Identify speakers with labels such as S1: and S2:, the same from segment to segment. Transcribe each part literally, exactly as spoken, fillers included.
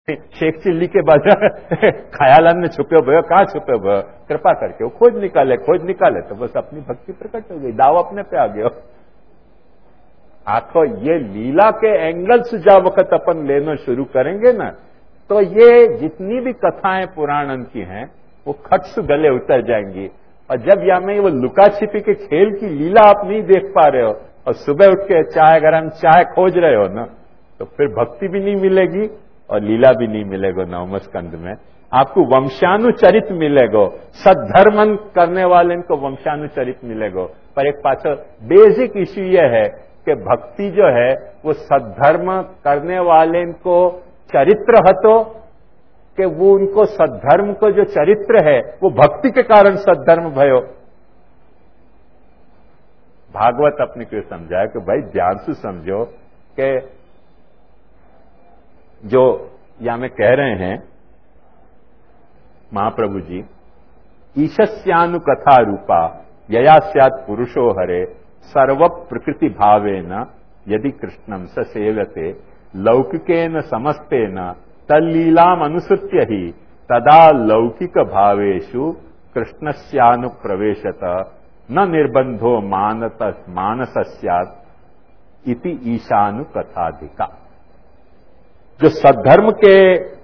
S1: Sheikh chilli के बाजार खयालान में छुपे भयो, कहाँ छुपे भयो, कृपा करके वो खोज निकाले खोज निकाले तो बस अपनी भक्ति प्रकट हो गई, दाव अपने पे आ गया। आखो ये लीला के एंगल्स जा वक्त अपन लेना शुरू करेंगे ना, तो ये जितनी भी कथाएं पुराण की हैं वो खट से गले उतर जाएंगी। और जब या में वो लुका छिपी के खेल की लीला आप नहीं देख पा रहे हो और सुबह उठ के चाय गरम चाय खोज रहे हो ना, तो फिर भक्ति भी नहीं मिलेगी और लीला भी नहीं मिलेगा। नवम स्कंद में आपको वंशानुचरित मिलेगा, सद्धर्मन करने वाले को वंशानुचरित मिलेगा। पर एक पाछो बेसिक इश्यू यह है कि भक्ति जो है वो सद्धर्म करने वाले को चरित्र हतो कि वो उनको सद्धर्म को जो चरित्र है वो भक्ति के कारण सद्धर्म भयो। भागवत अपने को समझाया कि भाई ध्यान से समझो कि जो या में कह रहे हैं महाप्रभु जी, ईशस्यानुकथा रूपा यया स्यात् पुरुषो हरे सर्व प्रकृति भावेन यदि कृष्णं स सेव्यते लौकिकेन समस्तेन तल्लीलाम अनुसृत्य ही तदा लौकिक भावेषु कृष्णस्यानुप्रवेशत न निर्बंधो मानत मानस स्यात् इति ईशानुकथाधिका। जो सद्धर्म के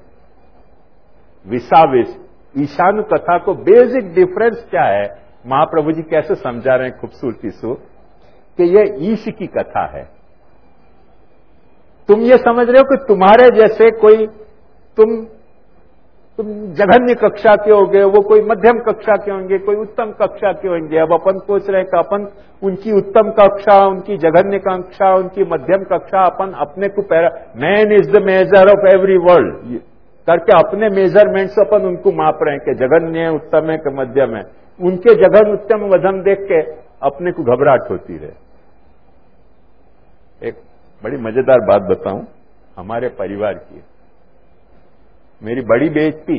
S1: विसाविस ईशानु कथा को बेसिक डिफरेंस क्या है, महाप्रभु जी कैसे समझा रहे हैं खूबसूरती से कि यह ईश की कथा है। तुम ये समझ रहे हो कि तुम्हारे जैसे कोई तुम तुम जघन्य कक्षा के होंगे, वो कोई मध्यम कक्षा के होंगे, कोई उत्तम कक्षा के होंगे। अब अपन सोच रहे हैं कि अपन उनकी उत्तम कक्षा, उनकी जघन्य कक्षा, उनकी मध्यम कक्षा अपन अपने को para man is the measure of every world करके अपने मेजरमेंट से अपन उनको माप रहे हैं कि जघन्य है, उत्तम है कि मध्यम है। उनके जघन उत्तम वधम देख के अपने को घबराहट होती रहे। एक बड़ी मजेदार बात बताऊं हमारे परिवार की। मेरी बड़ी बेइज्जती,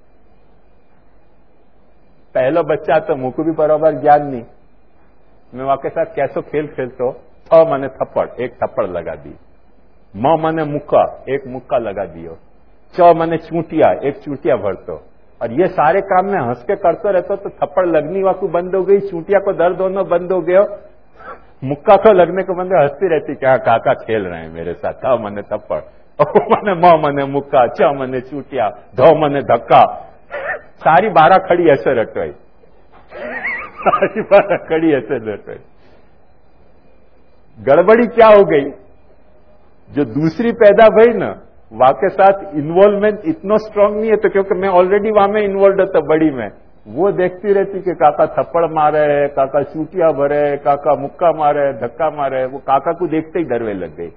S1: पहला बच्चा तो मुझको भी बराबर ज्ञान नहीं, मैं वहां के साथ कैसो खेल खेलते हो, छ मने थप्पड़, एक थप्पड़ लगा दी, म मने मुक्का, एक मुक्का लगा दियो, च मने चूंटिया, एक चूंटिया भरतो। और ये सारे काम में हंस के करते रहते तो थप्पड़ लगनी वाकू बंद हो गई, चूंटिया को दर्द होना बंद हो गया, मुक्का को लगने को बंद, हंसती रहती क्या काका खेल रहे हैं मेरे साथ, थ मने थप्पड़, मने म मने मुक्का, च मने चूटिया, ध मने धक्का। सारी बारह खड़ी ऐसे रटवाई, सारी बारह खड़ी ऐसे रटवाई। गड़बड़ी क्या हो गई, जो दूसरी पैदा भई ना वहां के साथ इन्वॉल्वमेंट इतना स्ट्रांग नहीं है, तो क्योंकि मैं ऑलरेडी वहां में इन्वॉल्व था बड़ी में, वो देखती रहती कि काका थप्पड़ मारे, काका चूटिया भरे, काका मुक्का मारे, धक्का मारे। वो काका को देखते ही डरवे लग गई।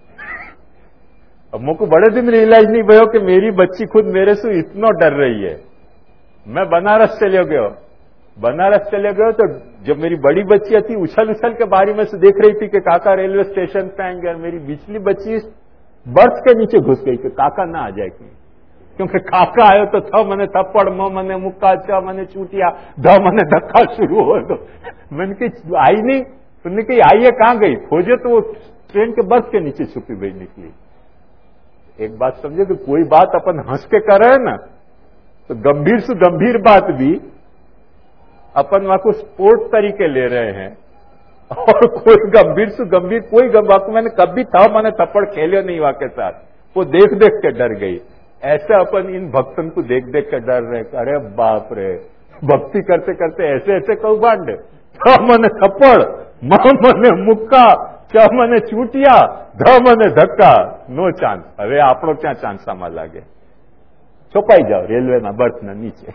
S1: अब मुझको बड़े दिन रियलाइज नहीं भयो कि मेरी बच्ची खुद मेरे से इतना डर रही है। मैं बनारस चले गयो, बनारस चले गयो तो जब मेरी बड़ी बच्ची थी उछल उछल के बारी में से देख रही थी कि काका रेलवे स्टेशन पे आएंगे, और मेरी बिचली बच्ची बर्थ के नीचे घुस गई कि काका ना आ जाए, क्योंकि काका आयो तो थ मने थप्पड़, म मने मुक्का, च मने चूटिया, ध मने धक्का शुरू हो। तो मैंने कही आई नहीं, तुमने कही आई है, कहां गई, खोजे तो वो ट्रेन के बर्थ के नीचे छुपी हुई निकली। एक बात समझे कि कोई बात अपन हंस के कर रहे हैं ना, तो गंभीर से गंभीर बात भी अपन वहां को स्पोर्ट तरीके ले रहे हैं, और कोई गंभीर से गंभीर कोई गंभीर मैंने कभी था मैंने थप्पड़ खेले नहीं वहां के साथ, वो देख देख के डर गई। ऐसे अपन इन भक्तन को देख देख के डर रहे, अरे बाप रे, भक्ति करते करते ऐसे ऐसे कौभांड, छ मने थप्पड़, म मने मुक्का, च मने चूटिया, ध मने धक्का, नो चांस। હવે આપણો ક્યાં ચાન્સામાં લાગે, છુપાઈ જાઓ રેલવેના બર્થના નીચે।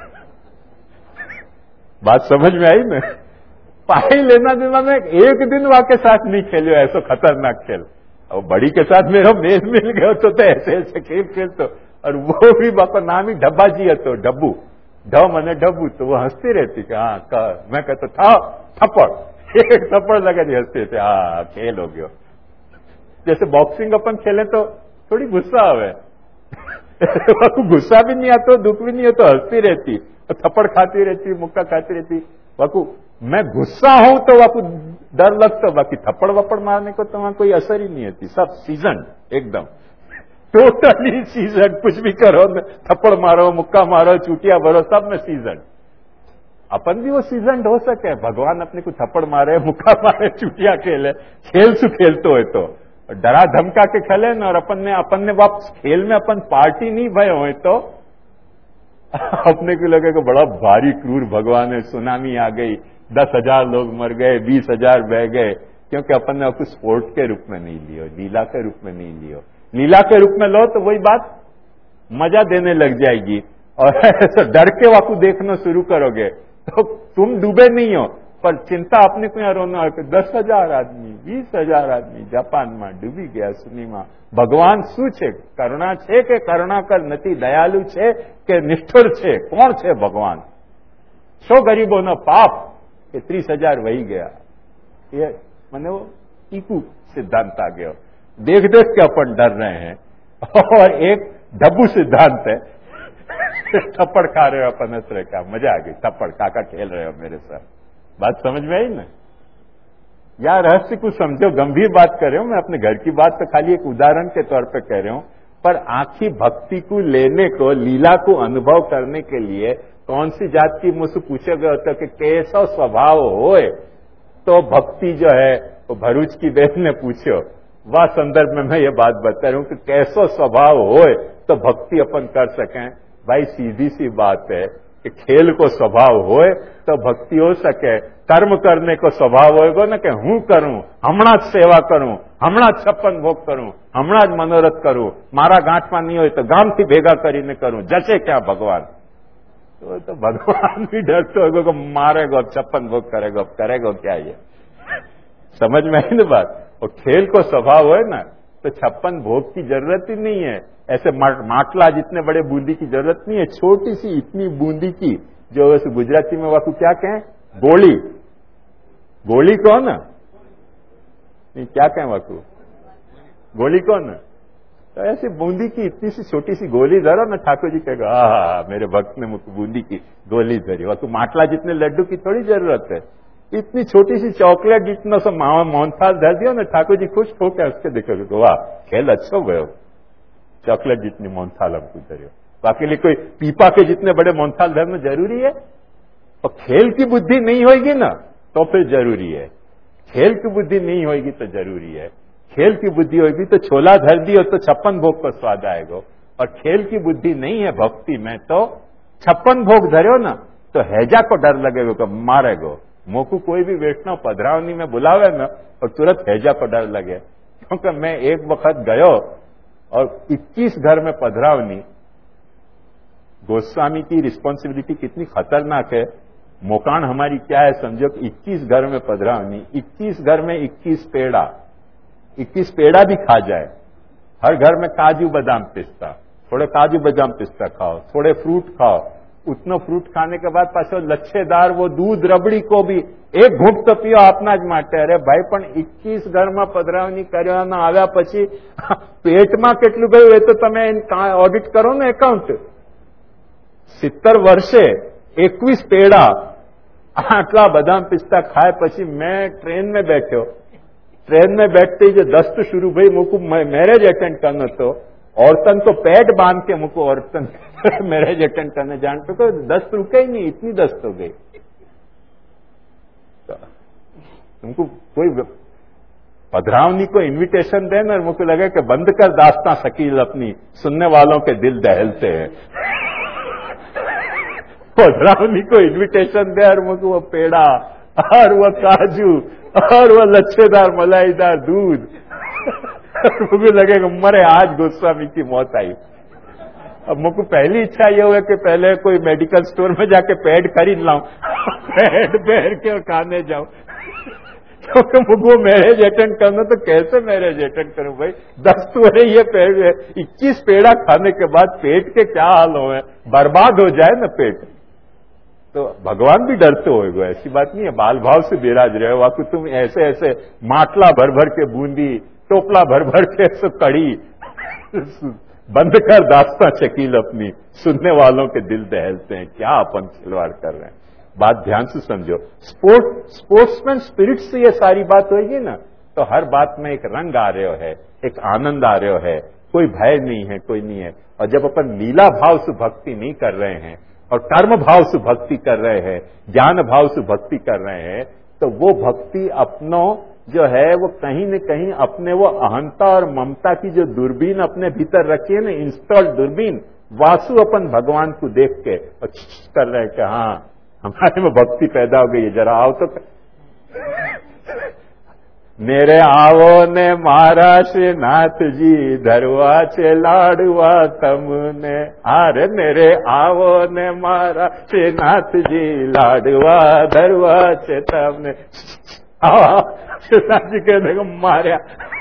S1: बात समझ में आई ना? पाई लेना देना में एक दिन वहां के साथ नहीं खेलो ऐसा खतरनाक खेल। और बड़ी के साथ मेरा मेल मिल गया तो, तो ऐसे ऐसे खेल खेलते, और वो भी बापा नाम ही डब्बा जी है, तो डब्बू, ढ मने डब्बू, तो वो हंसती रहती कि हाँ कर, मैं कहता था थप्पड़, एक थप्पड़ लगा दी, हंसते थे, हाँ खेल हो गया। जैसे बॉक्सिंग अपन खेले तो थोड़ी गुस्सा आवे, गुस्सा भी नहीं आता, दुख भी नहीं आता, हंसती रहती, थप्पड़ खाती रहती, मुक्का खाती रहती। वाकू मैं गुस्सा हूं तो वाकू डर लगता, बाकी थप्पड़ वप्पड़ मारने को तो वहां कोई असर ही नहीं होती, सब सीजन एकदम। टोटली सीजन, कुछ भी करो, थप्पड़ मारो, मुक्का मारो, चूटिया भरो, सब में सीजन। अपन भी वो सीजन हो सके, भगवान अपने को थप्पड़ मारे, मुक्का मारे, चूटिया खेले, खेल सु खेलते हो तो डरा धमका के खेले न, और अपन ने अपन ने वापस खेल में अपन पार्टी नहीं भय हो तो अपने को लगे कि बड़ा भारी क्रूर भगवान है, सुनामी आ गई, दस हजार लोग मर गए, बीस हजार बह गए, क्योंकि अपन ने आपको स्पोर्ट के रूप में नहीं लियो, लीला के रूप में नहीं लियो। लीला के रूप में लो तो वही बात मजा देने लग जाएगी, और ऐसा डर के वाकू देखना शुरू करोगे तो तुम डूबे नहीं हो, पर चिंता अपने को यहाँ रोना हो कि दस हजार आदमी, बीस हजार आदमी जापान में डूबी गया सुनीमा। भगवान શું છે? કરુણા છે કે કરુણા કર નથી, દયાલુ છે કે નિષ્ઠુર છે? કોણ છે ભગવાન? શો ગરીબોનો પાપ કે ત્રીસ हजार વહી ગયા? ये मैंने वो टीकू सिद्धांत आ गया। देख देख के अपन डर रहे हैं, और एक डब्बू सिद्धांत है, थप्पड़ खा रहे हो अपन, हंस रहे, क्या मजा आ गई, थप्पड़ काका खेल रहे हो मेरे साथ। बात समझ में आई ना? यार रहस्य को समझो, गंभीर बात कर रहे हो, मैं अपने घर की बात तो खाली एक उदाहरण के तौर पे कह रहा हूं, पर आखी भक्ति को लेने को, लीला को अनुभव करने के लिए कौन सी जात की मुझसे पूछा गया होता कि कैसा स्वभाव होए तो भक्ति जो है, वो भरूच की बहन ने पूछो, वह संदर्भ में मैं ये बात बता रहा हूं कि कैसा स्वभाव होए तो भक्ति अपन कर सकें। भाई सीधी सी बात है कि खेल को स्वभाव होए तो भक्ति हो सके, कर्म करने को स्वभाव होएगा ना कि हूं करूं, हमणा ज सेवा करूं, हमणा ज छप्पन भोग करूं, हमणा ज मनोरथ करूं, मारा गांठमा नहीं हो तो गाम थी भेगा करीने करूं, जैसे क्या भगवान, तो, तो भगवान भी डरते होगा कि मारेगा, छप्पन भोग करेगा, करेगा क्या ये? समझ में आई ना बात? और खेल को स्वभाव है ना तो छप्पन भोग की जरूरत ही नहीं है, ऐसे माटला जितने बड़े बूंदी की जरूरत नहीं है, छोटी सी इतनी बूंदी की, जो वैसे गुजराती में वाकू क्या कहें, गोली, गोली कौन ना, नहीं क्या कहें वाकू, गोली कौन ना, तो ऐसे बूंदी की इतनी सी छोटी सी गोली धरो ना, ठाकुर जी कहेगा आ मेरे भक्त ने मुझको बूंदी की गोली धरी। वाकू माटला जितने लड्डू की थोड़ी जरूरत है, इतनी छोटी सी चॉकलेट जितना सा मोहनथाल धर दिया ना, ठाकुर जी खुश होकर उसके देखोगे, वाह खेल अच्छा हुआ, चॉकलेट जितनी मोहनथाल हमको धरियो। बाकी लिए कोई पीपा के जितने बड़े मोहनथाल धरना जरूरी है? और खेल की बुद्धि नहीं होगी ना तो फिर जरूरी है, खेल की बुद्धि नहीं होगी तो जरूरी है। खेल की बुद्धि होगी तो छोला धर दियो तो छप्पन भोग का स्वाद आएगा, और खेल की बुद्धि नहीं है भक्ति में तो छप्पन भोग धरो ना तो हैजा को डर लगेगा कि मारेगो। मोकू कोई भी वैष्णव पधरावनी में बुलावे ना और तुरंत हैजा को डर लगे, क्योंकि मैं एक वक्त गयो और इक्कीस घर में पधरावनी, गोस्वामी की रिस्पॉन्सिबिलिटी कितनी खतरनाक है, मोकान हमारी क्या है समझो कि इक्कीस घर में पधरावनी, इक्कीस घर में इक्कीस पेड़ा, इक्कीस पेड़ा भी खा जाए, हर घर में काजू बादाम पिस्ता, थोड़े काजू बादाम पिस्ता खाओ, थोड़े फ्रूट खाओ, उतना फ्रूट खाने के बाद पाछो लच्छेदार वो दूध रबड़ी को भी एक घूंट तो पियो अपना ज माटे। अरे भाई पण इक्कीस घर में पधरावनी करवाना आव्या पछी पेट में केटलुं गयुं ए तो तमे ऑडिट करो ने एकाउंट। सित्तर वर्षे एकवीस पेड़ा आटला बदाम पिस्ता खाए पछी मैं ट्रेन में बैठो, ट्रेन में बैठते ही जो दस्त शुरू भई, मुझको मैरिज अटेंड करना तो औरतन को पैड बांध के मुझको औरतन मैरिज अटेंड करने जान पे तो दस्त रुके ही नहीं, इतनी दस्त हो गई। तो तुमको कोई पधरावनी को इनविटेशन देना और मुझको लगे कि बंद कर दास्तां शकील अपनी, सुनने वालों के दिल दहलते हैं। पधरावनी को इनविटेशन दे और मुझको वो पेड़ा और वो काजू और वो लच्छेदार मलाईदार दूध, मुझे लगेगा मरे आज गोस्वामी की मौत आई। अब मुझको पहली इच्छा ये हुआ कि पहले कोई मेडिकल स्टोर में जाके पैड खरीद लाऊं, पैड पहन के और खाने जाऊं, क्योंकि मुझको मैरिज अटेंड करना तो कैसे मैरिज अटेंड करूं भाई, दस्त हो रही है पेड़, इक्कीस पेड़ा खाने के बाद पेट के क्या हाल हो, बर्बाद हो जाए ना पेट। तो भगवान भी डरते होएगो, ऐसी बात नहीं है, बाल भाव से बिराज रहे हो, वाकु तुम ऐसे ऐसे माटला भर भर के बूंदी, टोपला भर भर के ऐसे कड़ी, बंद कर दास्तां शकील अपनी, सुनने वालों के दिल दहलते हैं, क्या अपन खिलवाड़ कर रहे हैं। बात ध्यान से समझो, स्पोर्ट स्पोर्ट्समैन स्पिरिट से ये सारी बात होगी ना तो हर बात में एक रंग आ रहे है, एक आनंद आ रहे है, कोई भय नहीं है, कोई नहीं है। और जब अपन लीला भाव से भक्ति नहीं कर रहे हैं और कर्म भाव से भक्ति कर रहे हैं, ज्ञान भाव से भक्ति कर रहे हैं, तो वो भक्ति अपनों जो है वो कहीं न कहीं अपने वो अहंता और ममता की जो दूरबीन अपने भीतर रखी है ना, इंस्टॉल्ड दूरबीन, वासु अपन भगवान को देख के और कर रहे हैं कि हाँ हमारे में भक्ति पैदा हो गई है, जरा आओ तो मेरे आवो ने मारा श्रीनाथ जी धरवा छे लाडवा तमने, अरे मेरे आवो ने मारा श्रीनाथ जी लाडवा धरवा छे तमने। श्रीनाथ जी कहने को मार्या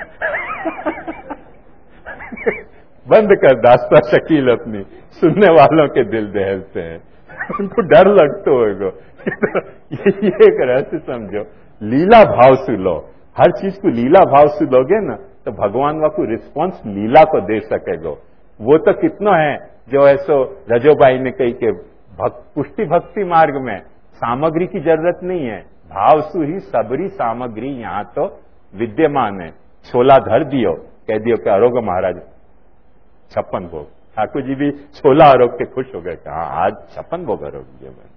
S1: बंद कर दास्ता शकील अपनी, सुनने वालों के दिल दहलते हैं, उनको डर लगता होगा। ये एक रहस्य समझो, लीला भाव से लो, हर चीज को लीला भाव से लोगे ना तो भगवान वा को रिस्पॉन्स लीला को दे सकेगो। वो तो कितना है जो ऐसो रजोबाई ने कही के भक, पुष्टि भक्ति मार्ग में सामग्री की जरूरत नहीं है, भाव सु ही सबरी सामग्री यहाँ तो विद्यमान है। छोला धर दियो, कह दियो कि अरोग महाराज छप्पन भोग, ठाकुर जी भी छोला आरोग के खुश हो गए कि हाँ आज छप्पन भोग आरोग्य में।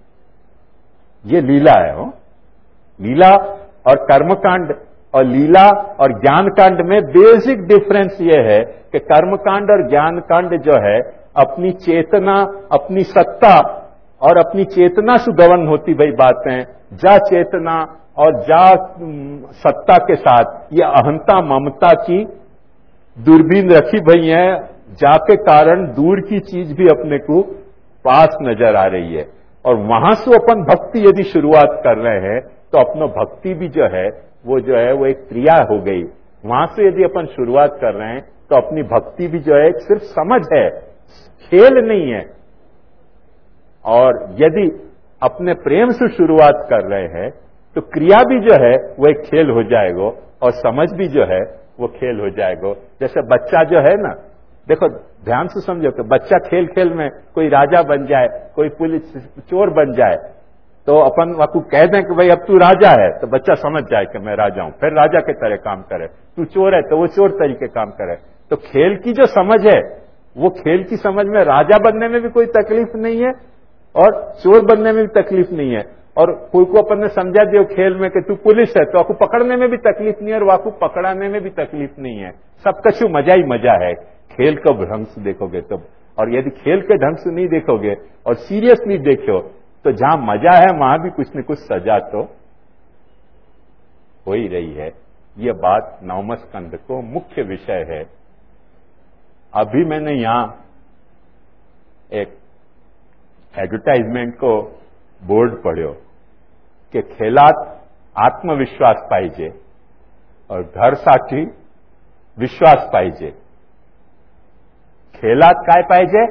S1: ये लीला है हो, लीला और कर्मकांड और लीला और ज्ञान कांड में बेसिक डिफरेंस ये है कि कर्मकांड और ज्ञान कांड जो है अपनी चेतना, अपनी सत्ता और अपनी चेतना से गवर्न होती भाई बातें, जा चेतना और जा सत्ता के साथ ये अहंता ममता की दूरबीन रखी भई है, जाके कारण दूर की चीज भी अपने को पास नजर आ रही है। और वहां से अपन भक्ति यदि शुरुआत कर रहे हैं तो अपना भक्ति भी जो है वो जो है वो एक क्रिया हो गई। वहां से यदि अपन शुरुआत कर रहे हैं तो अपनी भक्ति भी जो है सिर्फ समझ है, खेल नहीं है। और यदि अपने प्रेम से शुरुआत कर रहे हैं तो क्रिया भी जो है वो एक खेल हो जाएगा और समझ भी जो है वो खेल हो जाएगा। जैसे बच्चा जो है ना, देखो ध्यान से समझो कि बच्चा खेल खेल में कोई राजा बन जाए, कोई पुलिस चोर बन जाए, तो अपन वाकू कह दें कि भाई अब तू राजा है, तो बच्चा समझ जाए कि मैं राजा हूं, फिर राजा के तरह काम करे। तू चोर है तो वो चोर तरीके काम करे। तो खेल की जो समझ है वो खेल की समझ में राजा बनने में भी कोई तकलीफ नहीं है और चोर बनने में भी तकलीफ नहीं है। और कोई को अपन ने समझा दियो खेल में कि तू पुलिस है तो आपको पकड़ने में भी तकलीफ नहीं है और वाकू पकड़ाने में भी तकलीफ नहीं है। सब कछु मजा ही मजा है खेल का ढंग से देखोगे तो। और यदि खेल के ढंग से नहीं देखोगे और सीरियसली देखो तो जहां मजा है वहां भी कुछ न कुछ सजा तो हो ही रही है। ये बात नवम स्कंद को मुख्य विषय है। अभी मैंने यहां एक एडवर्टाइजमेंट को बोर्ड पढ़ो कि खेलात आत्मविश्वास पाहिजे और घर साठी विश्वास पाहिजे। खेलात काय पाहिजे?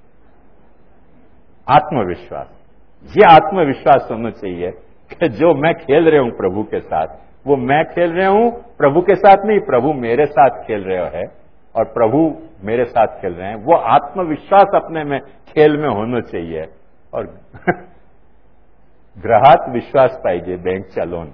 S1: आत्मविश्वास। ये आत्मविश्वास होना चाहिए कि जो मैं खेल रहा हूं प्रभु के साथ, वो मैं खेल रहा हूं प्रभु के साथ नहीं, प्रभु मेरे साथ खेल रहे है और प्रभु मेरे साथ खेल रहे हैं। वो आत्मविश्वास अपने में खेल में होना चाहिए। और ग्राहक विश्वास पाहिजे बँकचा लोन।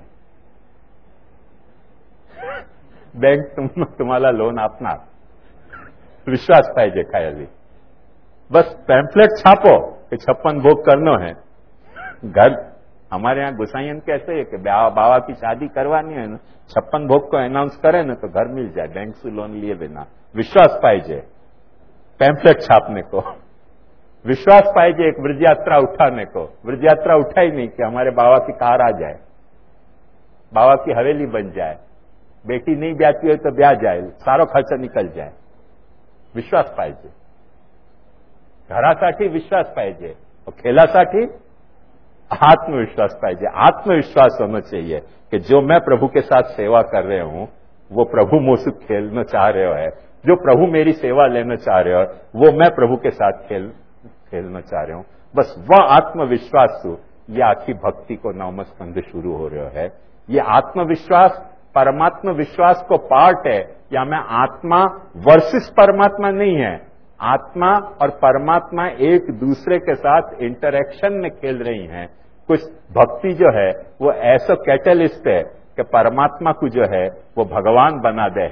S1: बँक तुम तुम्हाला लोन आपणार, विश्वास पाहिजे खाली। बस पैम्फलेट छापो कि छप्पन भोग करना है। घर हमारे यहाँ गुसाईन कैसे है कि बाबा की शादी करवानी है ना, छप्पन भोग को अनाउंस करे ना तो घर मिल जाए बैंक से लोन लिए बिना। विश्वास पाहिजे पैम्फलेट छापने को, विश्वास पाहिजे एक वृद्ध यात्रा उठाने को। वृद्ध यात्रा उठाई नहीं कि हमारे बाबा की कार आ जाए, बाबा की हवेली बन जाए, बेटी नहीं ब्याती हो तो ब्याह जाए, सारो खर्चा निकल जाए। विश्वास पाहिजे घरासाठी, विश्वास पाहिजे और खेलासाठी आत्मविश्वास पाहिजे। आत्मविश्वास होना चाहिए कि जो मैं प्रभु के साथ सेवा कर रहे हूं वो प्रभु मुझसे खेलना चाह रहे है, जो प्रभु मेरी सेवा लेना चाह रहे हो वो मैं प्रभु के साथ खेल खेलना चाह रहे हूं। बस वह आत्मविश्वास हो, ये आखिरी भक्ति को नवम स्कंद शुरू हो रहा है। ये आत्मविश्वास परमात्मा विश्वास को पार्ट है, या मैं आत्मा वर्सेस परमात्मा नहीं है। आत्मा और परमात्मा एक दूसरे के साथ इंटरेक्शन में खेल रही हैं। कुछ भक्ति जो है वो ऐसा कैटलिस्ट है कि परमात्मा को जो है वो भगवान बना दे है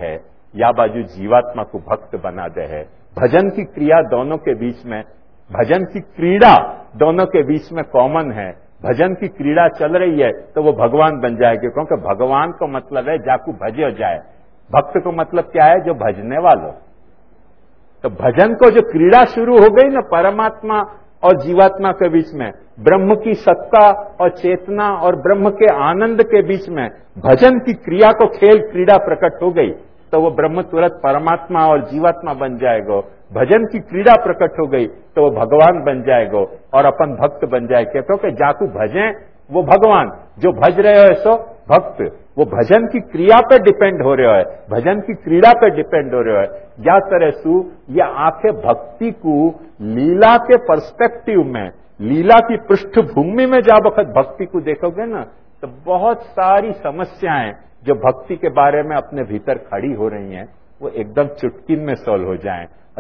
S1: या बाजू जीवात्मा को भक्त बना दे है। भजन की क्रिया दोनों के बीच में, भजन की क्रीड़ा दोनों के बीच में कॉमन है। भजन की क्रीड़ा चल रही है तो वो भगवान बन जाएगी, क्योंकि भगवान को मतलब है जाकू भजो जाए, भक्त को मतलब क्या है, जो भजने वालों। तो भजन को जो क्रीड़ा शुरू हो गई ना परमात्मा और जीवात्मा के बीच में, ब्रह्म की सत्ता और चेतना और ब्रह्म के आनंद के बीच में भजन की क्रिया को खेल क्रीड़ा प्रकट हो गई तो वो ब्रह्म तुरंत परमात्मा और जीवात्मा बन जाएगा। भजन की क्रीड़ा प्रकट हो गई तो वो भगवान बन जाएगा और अपन भक्त बन जाएगा, क्योंकि जाकू भजें वो भगवान, जो भज रहे हो सो भक्त। वो भजन की क्रिया पे डिपेंड हो रहे हो, भजन की क्रीड़ा पे डिपेंड हो रहे हो। या तरह सु ये आंखें भक्ति को लीला के पर्सपेक्टिव में, लीला की पृष्ठभूमि में जा वक्त भक्ति को देखोगे ना तो बहुत सारी समस्याएं जो भक्ति के बारे में अपने भीतर खड़ी हो रही हैं वो एकदम चुटकी में सॉल्व हो जाएं।